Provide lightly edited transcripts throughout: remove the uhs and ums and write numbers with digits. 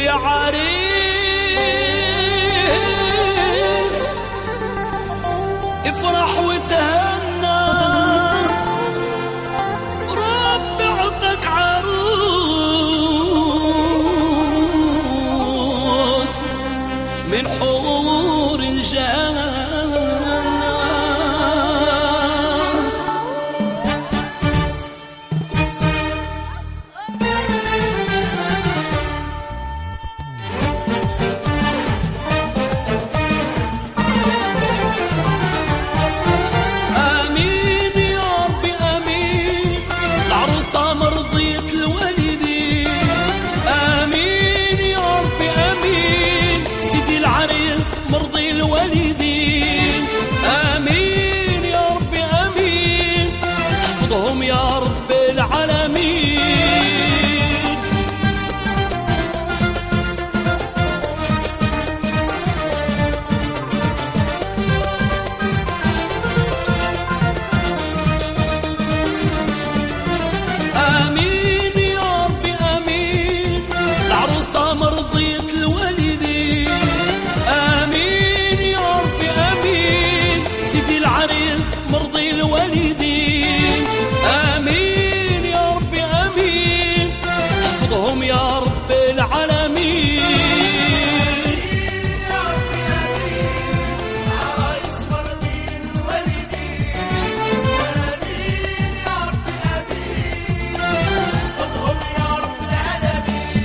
يا عريس افرح وتهنى، رب عطاك عروس من حور الجنة. الوالدين آمين يا رب آمين، احفظهم يا رب العالمين. آمين يا رب آمين، العروسة مرضية الوالدين مرضي الوالدين آمين يا رب آمين، احفظهم يا رب العالمين. يا رب آمين، عرايس مرضي الوالدين آمين يا رب آمين، احفظهم يا رب العالمين.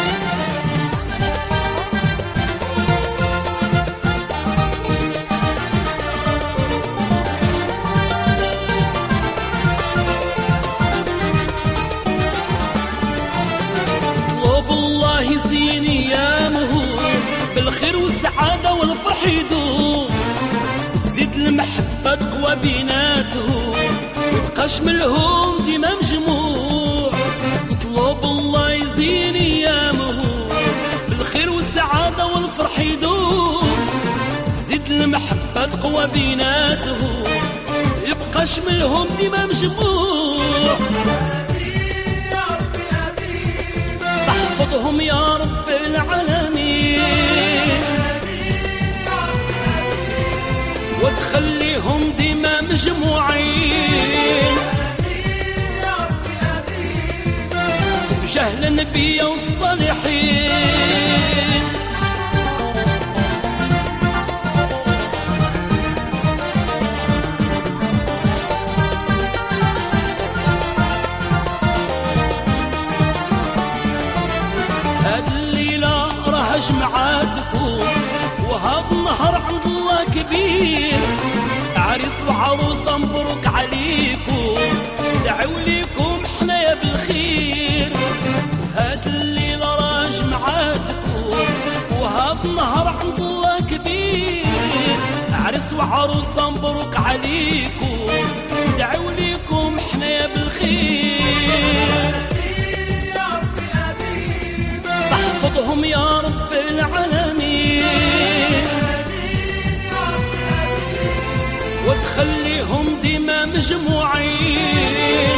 يزين ايامه بالخير والسعاده والفرح يدوم، تزيد المحبه تقوى بيناته، ميبقاش من الهوم ديما مجموع. نطلب الله يزين ايامه بالخير والسعاده والفرح يدوم، تزيد المحبه تقوى بيناته، ميبقاش من الهوم ديما مجموع. احفظهم يا رب العالمين، وتخليهم ديما مجموعين بجهل النبي والصالحين. جمعاتكم وهذا النهر عند الله كبير، عريس وعروسه مبروك عليكم، دعوا ليكم حنايا بالخير. هاد الليله راه جمعاتكم وهذا النهر عند الله كبير، عريس وعروسه مبروك عليكم، دعوا ليكم حنايا بالخير. احفظهم يا رب العالمين، وتخليهم ديما مجموعين.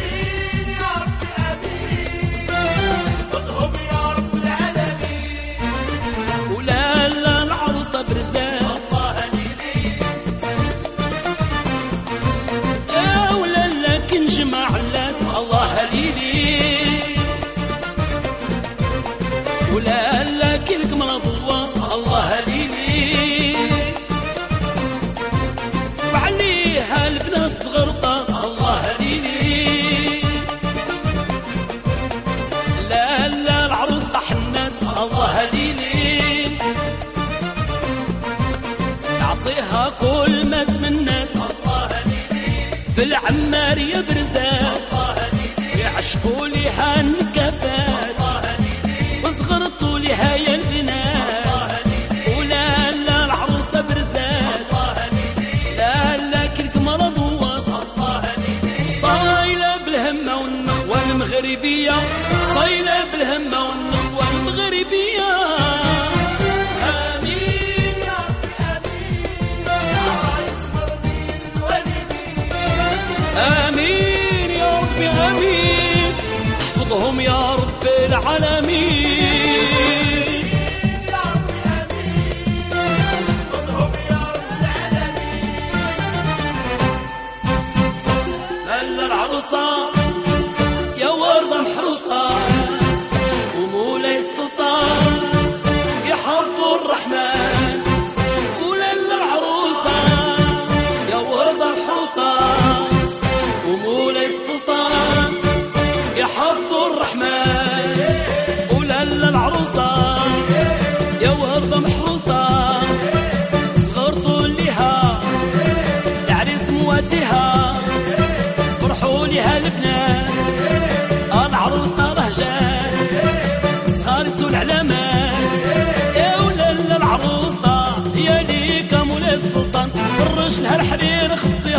احفظهم يا رب العالمين. ولا لا العروسة برزات يا ولا لا كنجمع علات الله هليلي، ولا لا كلك من ضوات الله هليلي، وعليها البنات صغرطات الله هليلي. لا لا العروسة حنات الله هليلي، يعطيها كل ما تمنات الله هليلي، في العمارية برزات يعشقوا ليها النكفات، وصغرتوا لها يا البنات. ولا لا العروسة برزات، لا لا كلك مرضوات، صايلة بالهمة والنخوة المغربية، صايلة بالهمة والنخوة المغربية. آمين يا رب آمين، عرايس مرضي الوالدين آمين يا رب آمين، احفظهم يا رب العالمين.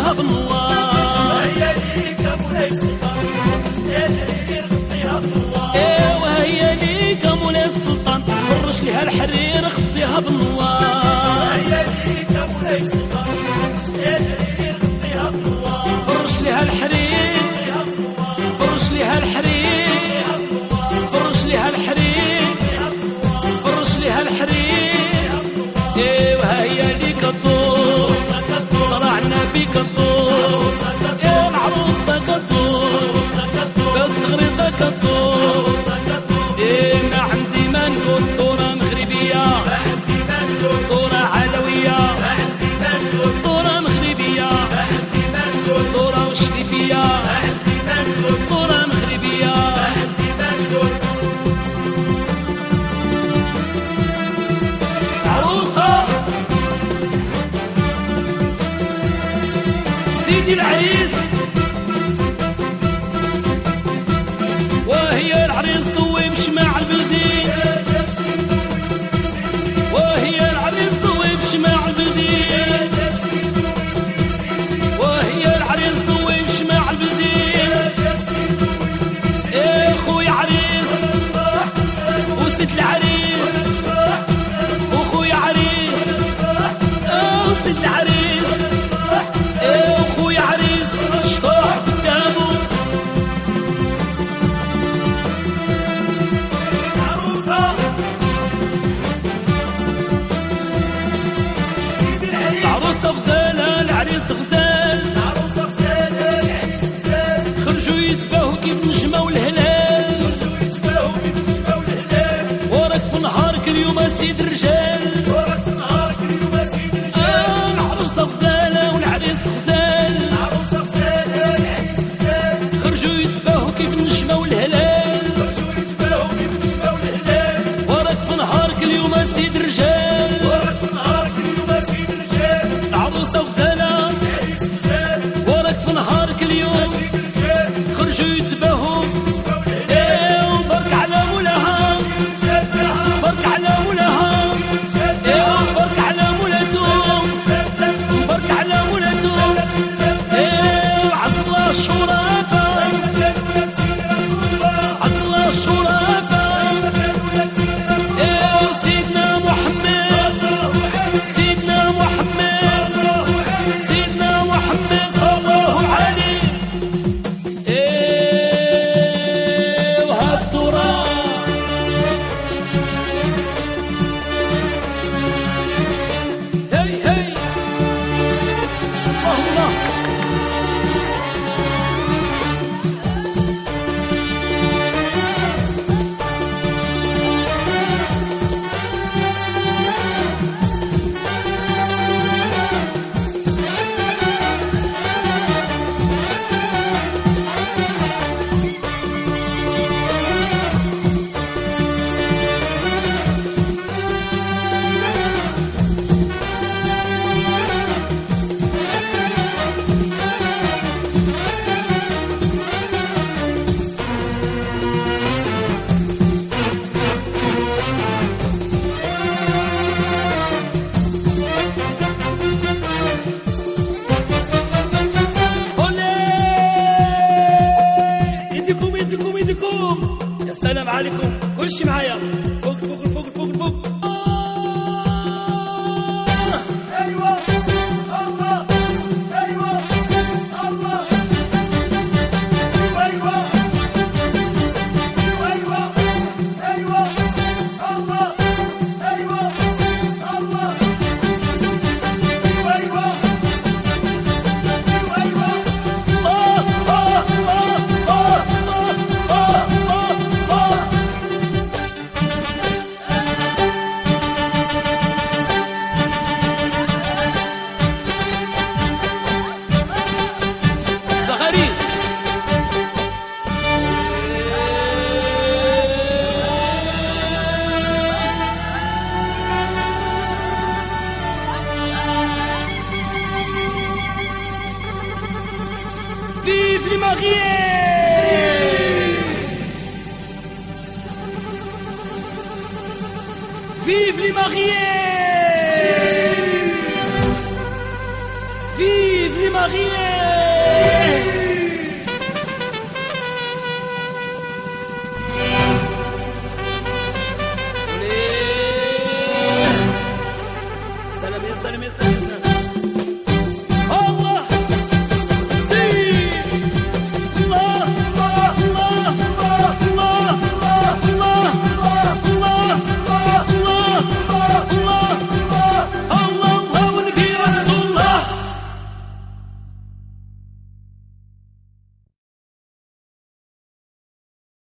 غطيها بالنوار. هيا ليك مولاي السلطان الحرير غطيها بالنوار. ايوا هيا ليك مولاي السلطان فرش ليها الحرير غطيها بالنوار. هيا ليك مولاي السلطان الحرير غطيها بالنوار. فرش ليها الحرير فرش ليها الحرير فرش ليها الحرير فرش ليها الحرير. ايوا هيا ليك الدور صرعنا بيك الدور. يا العروسة كالدور بات صغريطة كالدور. ايه ما عندي ما نقول دورة مغربية دورة علوية دورة مغربية دورة وشريفية دورة مغربية. عروسة سيدي العريس وهي العريس ضوي بشماع البلدين. وهي العريس ضوي بشماع البلدين. وهي العريس ضوي بشماع البلدين. ايه خويا عريس وست العريس وخويا عريس وست العريس. ايه وخويا عريس الشطوح قدامه. عروسة سيدي العريس. العروسة غزالة العريس غزال. عروسة غزالة العريس غزال. خرجوا يتباهوا كيف النجمة والهلال. يتباهوا بالنجمة والهلال. وراك في نهارك اليوم سيد الرجال. وراك في نهارك اليوم سيد الرجال. العروسة غزالة والعريس غزال. عروسة غزالة العريس غزال. خرجوا يتباهوا كيف النجمة والهلال. يتباهوا بالنجمة والهلال. وراك في نهارك اليوم سيد الرجال. وراك في نهارك اليوم سيد الرجال. العروسة غزالة العريس غزال. وراك في نهارك اليوم سيد الرجال. خرجوا يتباهوا. بالنجمة والهلال. ايه وبرك على مولاها الرجال لها. برك على مولاها. الرجال ايه وبرك على مولاتهم برك على مولاتهم. ايه وعصلا الشرافة عصلا الشرافة. ايه وسيدنا محمد سيدنا محمد سيدنا محمد صلى الله عليه. ايه وهالتراب هي هي الله. يديكم يديكم يديكم. يا سلام عليكم كلشي معايا فوق فوق فوق فوق فوق. ايوه الله. ايوه الله. ايوه ايوه ايوه الله. ايوه الله. ايوه ايوه زغاريد Vive les mariés! Vive les mariés! Vive les marié.